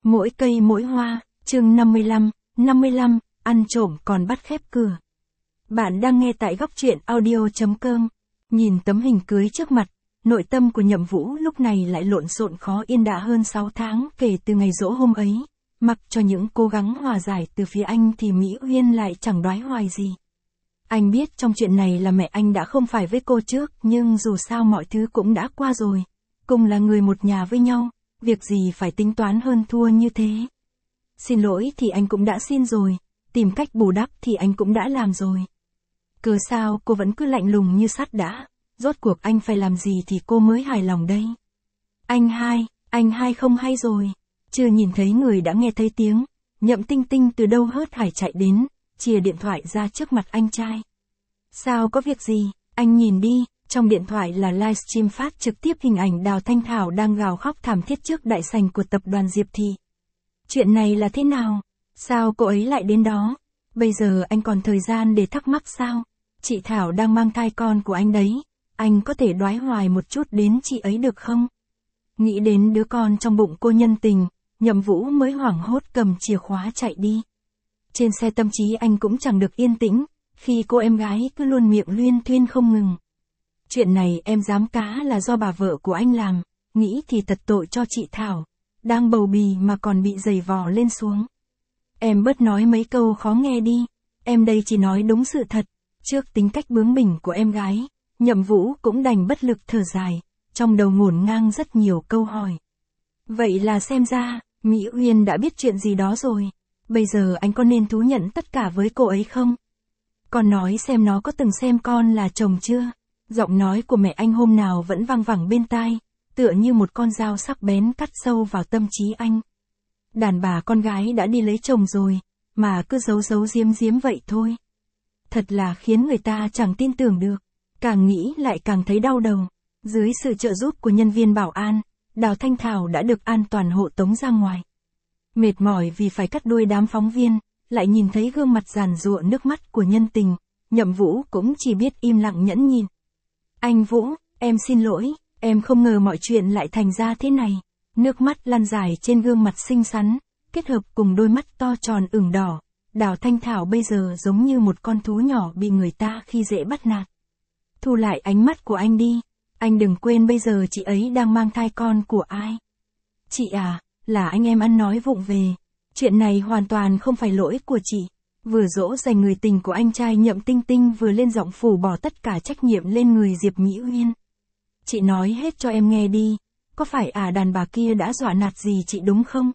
Mỗi cây mỗi hoa, chương 55, ăn trộm còn bắt khép cửa. Bạn đang nghe tại góc truyện audio.com. Nhìn tấm hình cưới trước mặt, nội tâm của Nhậm Vũ lúc này lại lộn xộn khó yên đã hơn 6 tháng kể từ ngày giỗ hôm ấy. Mặc cho những cố gắng hòa giải từ phía anh thì Mỹ Uyên lại chẳng đoái hoài gì. Anh biết trong chuyện này là mẹ anh đã không phải với cô trước, nhưng dù sao mọi thứ cũng đã qua rồi. Cùng là người một nhà với nhau, việc gì phải tính toán hơn thua như thế. Xin lỗi thì anh cũng đã xin rồi, tìm cách bù đắp thì anh cũng đã làm rồi. Cớ sao cô vẫn cứ lạnh lùng như sắt đã, rốt cuộc anh phải làm gì thì cô mới hài lòng đây. Anh hai không hay rồi. Chưa nhìn thấy người đã nghe thấy tiếng, Nhậm Tinh Tinh từ đâu hớt hải chạy đến, chìa điện thoại ra trước mặt anh trai. Sao có việc gì, anh nhìn đi, trong điện thoại là livestream phát trực tiếp hình ảnh Đào Thanh Thảo đang gào khóc thảm thiết trước đại sảnh của tập đoàn Diệp Thị. Chuyện này là thế nào? Sao cô ấy lại đến đó? Bây giờ anh còn thời gian để thắc mắc sao? Chị Thảo đang mang thai con của anh đấy, anh có thể đoái hoài một chút đến chị ấy được không? Nghĩ đến đứa con trong bụng cô nhân tình, Nhậm Vũ mới hoảng hốt cầm chìa khóa chạy đi. Trên xe tâm trí anh cũng chẳng được yên tĩnh, khi cô em gái cứ luôn miệng luyên thuyên không ngừng. Chuyện này em dám cá là do bà vợ của anh làm, nghĩ thì thật tội cho chị Thảo, đang bầu bì mà còn bị giày vò lên xuống. Em bớt nói mấy câu khó nghe đi, em đây chỉ nói đúng sự thật. Trước tính cách bướng bỉnh của em gái, Nhậm Vũ cũng đành bất lực thở dài, trong đầu ngổn ngang rất nhiều câu hỏi. Vậy là xem ra, Mỹ Uyên đã biết chuyện gì đó rồi, bây giờ anh có nên thú nhận tất cả với cô ấy không? Con nói xem nó có từng xem con là chồng chưa? Giọng nói của mẹ anh hôm nào vẫn vang vẳng bên tai, tựa như một con dao sắc bén cắt sâu vào tâm trí anh. Đàn bà con gái đã đi lấy chồng rồi, mà cứ giấu giấu giếm giếm vậy thôi. Thật là khiến người ta chẳng tin tưởng được, càng nghĩ lại càng thấy đau đầu. Dưới sự trợ giúp của nhân viên bảo an, Đào Thanh Thảo đã được an toàn hộ tống ra ngoài. Mệt mỏi vì phải cắt đuôi đám phóng viên, lại nhìn thấy gương mặt giàn giụa nước mắt của nhân tình, Nhậm Vũ cũng chỉ biết im lặng nhẫn nhịn. Anh Vũ, em xin lỗi, em không ngờ mọi chuyện lại thành ra thế này. Nước mắt lăn dài trên gương mặt xinh xắn, kết hợp cùng đôi mắt to tròn ửng đỏ. Đào Thanh Thảo bây giờ giống như một con thú nhỏ bị người ta khi dễ bắt nạt. Thu lại ánh mắt của anh đi, anh đừng quên bây giờ chị ấy đang mang thai con của ai. Chị à, là anh em ăn nói vụng về. Chuyện này hoàn toàn không phải lỗi của chị. Vừa dỗ dành người tình của anh trai Nhậm Tinh Tinh vừa lên giọng phủ bỏ tất cả trách nhiệm lên người Diệp Mỹ Uyên. Chị nói hết cho em nghe đi, có phải đàn bà kia đã dọa nạt gì chị đúng không?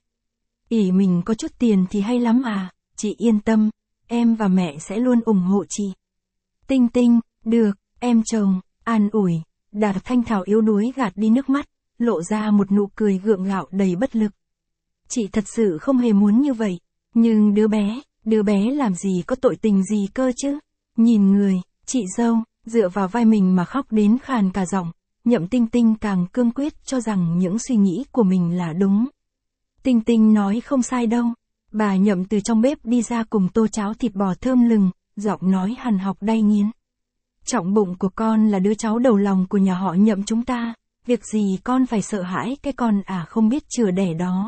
Ỷ mình có chút tiền thì hay lắm à, chị yên tâm, em và mẹ sẽ luôn ủng hộ chị. Tinh Tinh, được, em chồng, an ủi. Đào Thanh Thảo yếu đuối gạt đi nước mắt, lộ ra một nụ cười gượng gạo đầy bất lực. Chị thật sự không hề muốn như vậy, nhưng đứa bé làm gì có tội tình gì cơ chứ? Nhìn người, chị dâu, dựa vào vai mình mà khóc đến khàn cả giọng, Nhậm Tinh Tinh càng cương quyết cho rằng những suy nghĩ của mình là đúng. Tinh Tinh nói không sai đâu. Bà Nhậm từ trong bếp đi ra cùng tô cháo thịt bò thơm lừng, giọng nói hằn học đay nghiến. Trọng bụng của con là đứa cháu đầu lòng của nhà họ Nhậm chúng ta, việc gì con phải sợ hãi cái con không biết chừa đẻ đó.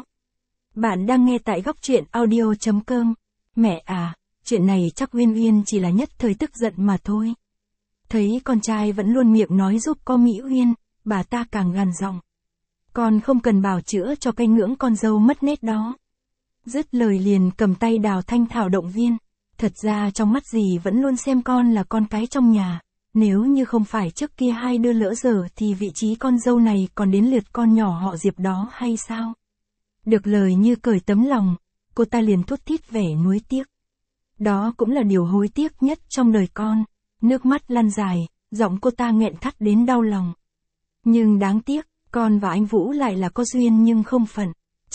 Bạn đang nghe tại góc truyện audio.com. Mẹ chuyện này chắc Uyên chỉ là nhất thời tức giận mà thôi. Thấy con trai vẫn luôn miệng nói giúp có Mỹ Uyên, bà ta càng gằn giọng. Con không cần bào chữa cho cái ngưỡng con dâu mất nết đó. Dứt lời liền cầm tay Đào Thanh Thảo động viên. Thật ra trong mắt dì vẫn luôn xem con là con cái trong nhà. Nếu như không phải trước kia hai đứa lỡ dở thì vị trí con dâu này còn đến lượt con nhỏ họ Diệp đó hay sao? Được lời như cởi tấm lòng, cô ta liền thút thít vẻ nuối tiếc. Đó cũng là điều hối tiếc nhất trong đời con. Nước mắt lăn dài, giọng cô ta nghẹn thắt đến đau lòng. Nhưng đáng tiếc, con và anh Vũ lại là có duyên nhưng không phận.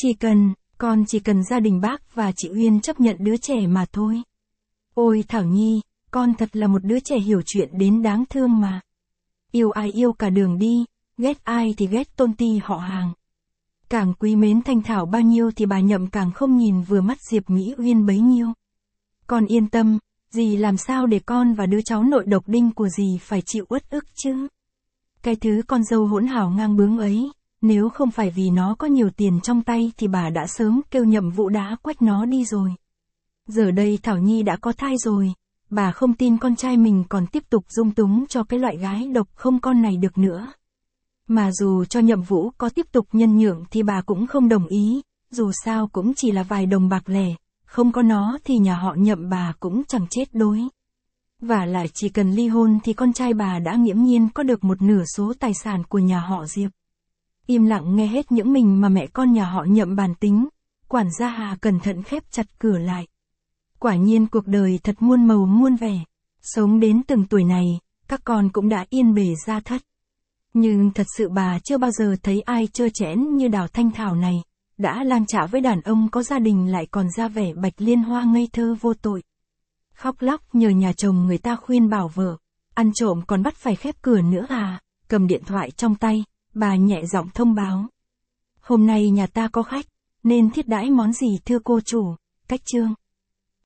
Con chỉ cần gia đình bác và chị Uyên chấp nhận đứa trẻ mà thôi. Ôi Thảo Nhi, con thật là một đứa trẻ hiểu chuyện đến đáng thương mà. Yêu ai yêu cả đường đi, ghét ai thì ghét tôn ti họ hàng. Càng quý mến Thanh Thảo bao nhiêu thì bà Nhậm càng không nhìn vừa mắt Diệp Mỹ Uyên bấy nhiêu. Con yên tâm, dì làm sao để con và đứa cháu nội độc đinh của dì phải chịu uất ức chứ. Cái thứ con dâu hỗn hào ngang bướng ấy, Nếu không phải vì nó có nhiều tiền trong tay thì bà đã sớm kêu Nhậm Vũ đã quách nó đi rồi. Giờ đây Thảo Nhi đã có thai rồi, bà không tin con trai mình còn tiếp tục dung túng cho cái loại gái độc không con này được nữa. Mà dù cho Nhậm Vũ có tiếp tục nhân nhượng thì bà cũng không đồng ý, dù sao cũng chỉ là vài đồng bạc lẻ, không có nó thì nhà họ Nhậm bà cũng chẳng chết đói. Và lại chỉ cần ly hôn thì con trai bà đã nghiễm nhiên có được một nửa số tài sản của nhà họ Diệp. Im lặng nghe hết những mình mà mẹ con nhà họ Nhậm bàn tính, quản gia Hà cẩn thận khép chặt cửa lại. Quả nhiên cuộc đời thật muôn màu muôn vẻ, sống đến từng tuổi này, các con cũng đã yên bề gia thất. Nhưng thật sự bà chưa bao giờ thấy ai trơ trẽn như Đào Thanh Thảo này, đã lang chạ với đàn ông có gia đình lại còn ra vẻ bạch liên hoa ngây thơ vô tội. Khóc lóc nhờ nhà chồng người ta khuyên bảo vợ, ăn trộm còn bắt phải khép cửa nữa à, cầm điện thoại trong tay, bà nhẹ giọng thông báo. Hôm nay nhà ta có khách, nên thiết đãi món gì thưa cô chủ, cách chương.